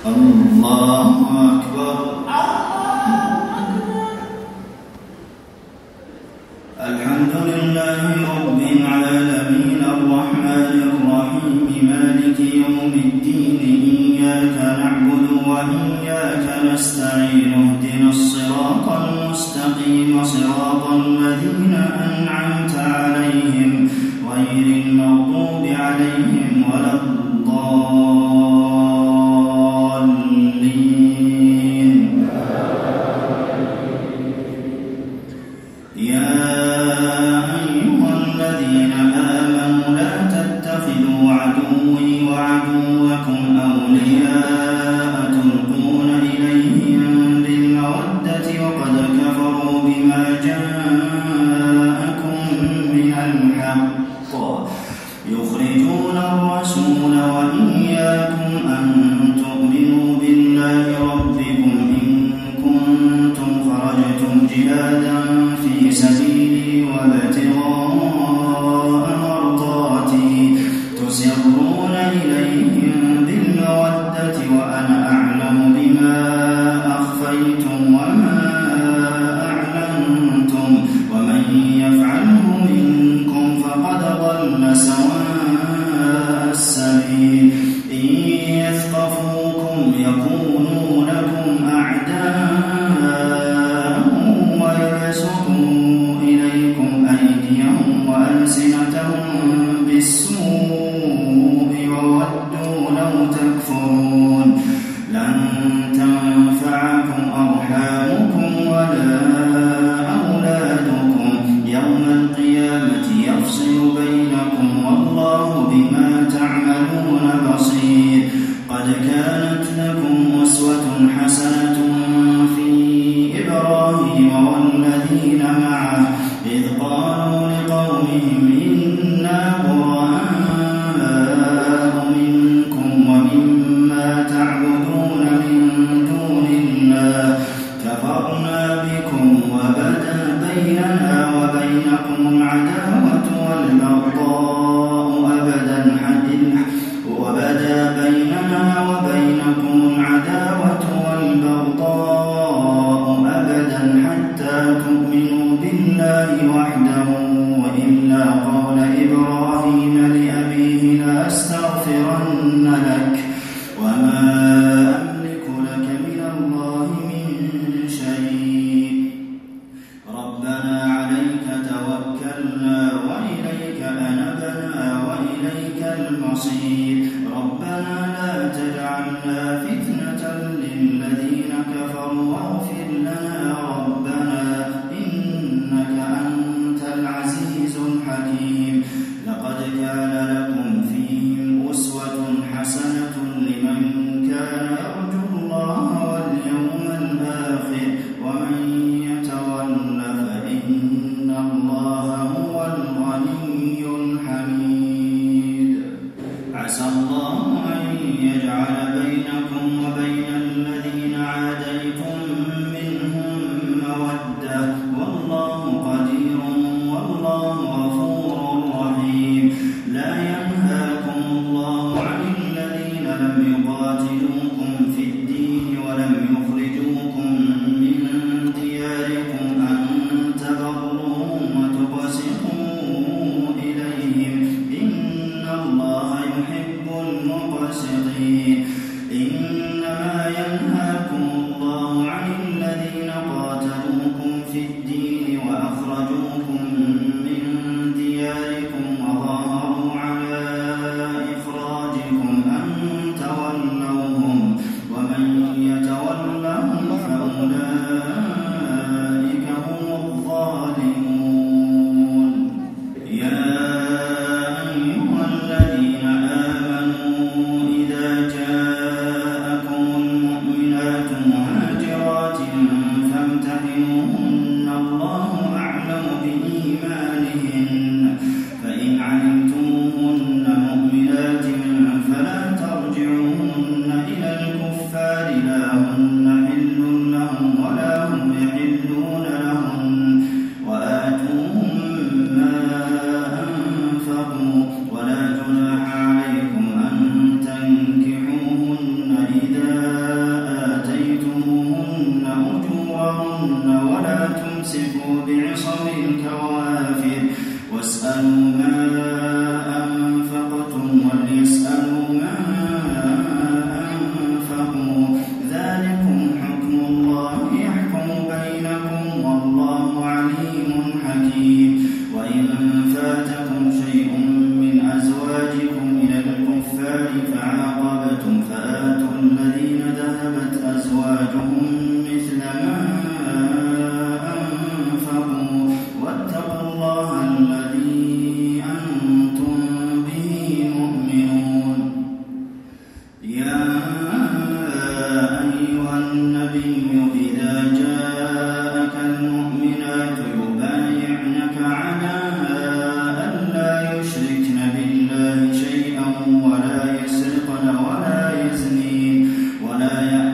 الله أكبر. الحمد لله رب العالمين الرحمن الرحيم مالك يوم الدين إياك نعبد وإياك نستعين اهدنا الصراط المستقيم صراط الذين أنعمت عليهم غير المغضوب عليهم ولا الضالين. يا أيها الذين آمنوا لا تتخذوا عدوي وعدوكم أولياء تلقون إليهم بالمودة وقد كفروا بما جاءكم من الحق يخرجون الرسول وإياكم أن تؤمنوا بالله ربكم إن كنتم خرجتم جهادا في سبيلي وابتغاء مرضاتي تسرون إليهم بالمودة وأنا أعلم بما أخفيتم وما أعلنتم ومن يفعله منكم فقد ضل سواء السبيل. إن يثقفوكم يكونوا لكم أعداء ويبسطوا إليكم أيديهم وألسنتهم بالسوء وودوا لو تكفرون. لن تنفعكم أرحامكم ولا أولادكم يوم القيامة يفصل بينكم والله بما تعملون بصير. قد كانت لكم أسوة حسنة في إبراهيم والذين معه إذ قالوا لقومهم إنا براء منكم ومما تعبدون من دون الله كفرنا بكم وبدا بيننا وبينكم العداوة والبغضاء أبدا حتى تؤمنوا بالله وحده وإلا قال إبراهيم لأبيه لأستغفرن لك وما أملك لك من الله من شيء ربنا عليك توكلنا وإليك أنبنا وإليك المصير. ربنا لا تجعلنا فتنة للذين كفروا واغفر لنا ربنا إنك أنت العزيز الحكيم. لقد كان لكم فيهم أسوة حسنة لمن كان يرجو الله واليوم الآخر ومن يتول فإن الله هو الغني الحميد. عسى الله أن يجعل بينكم وبين الذين عاديتم منهم مودة والله قدير والله غفور رحيم. لا ينهاكم الله عن الذين لم يقاتلوكم في الدين ولم يخرجوكم من دياركم أن تبروهم وتقسطوا إليهم إن الله يحب المقسطين. إنما ينهاكم الله عن الذين قاتلوكم في الدين وأخرجوكم من دياركم وظاهروا على إخراجكم أن تولوهم ومن يتولهم فأولئك هم الظالمون. يا أيها الذين آمنوا إذا جاءكم المؤمنات مهاجرات فامتحنوهن الله أعلم بإيمانهن فإن علمتموهن مؤمنات فلا ترجعوهن إلى الكفار لا هن حل لهم ولا هم يحلون لهم وآتوهم ما أنفقوا ولا جناح عليكم أن تنكحوهن إذا الذين ذهبت أزواجهم مثل ما أنفقوا واتقوا الله الذي أنتم به مؤمنون يا أيها النبي إذا جاءك المؤمنات يبايعنك على أن لا يشركن بالله شيئا ولا يسرقن ولا يزنين ولا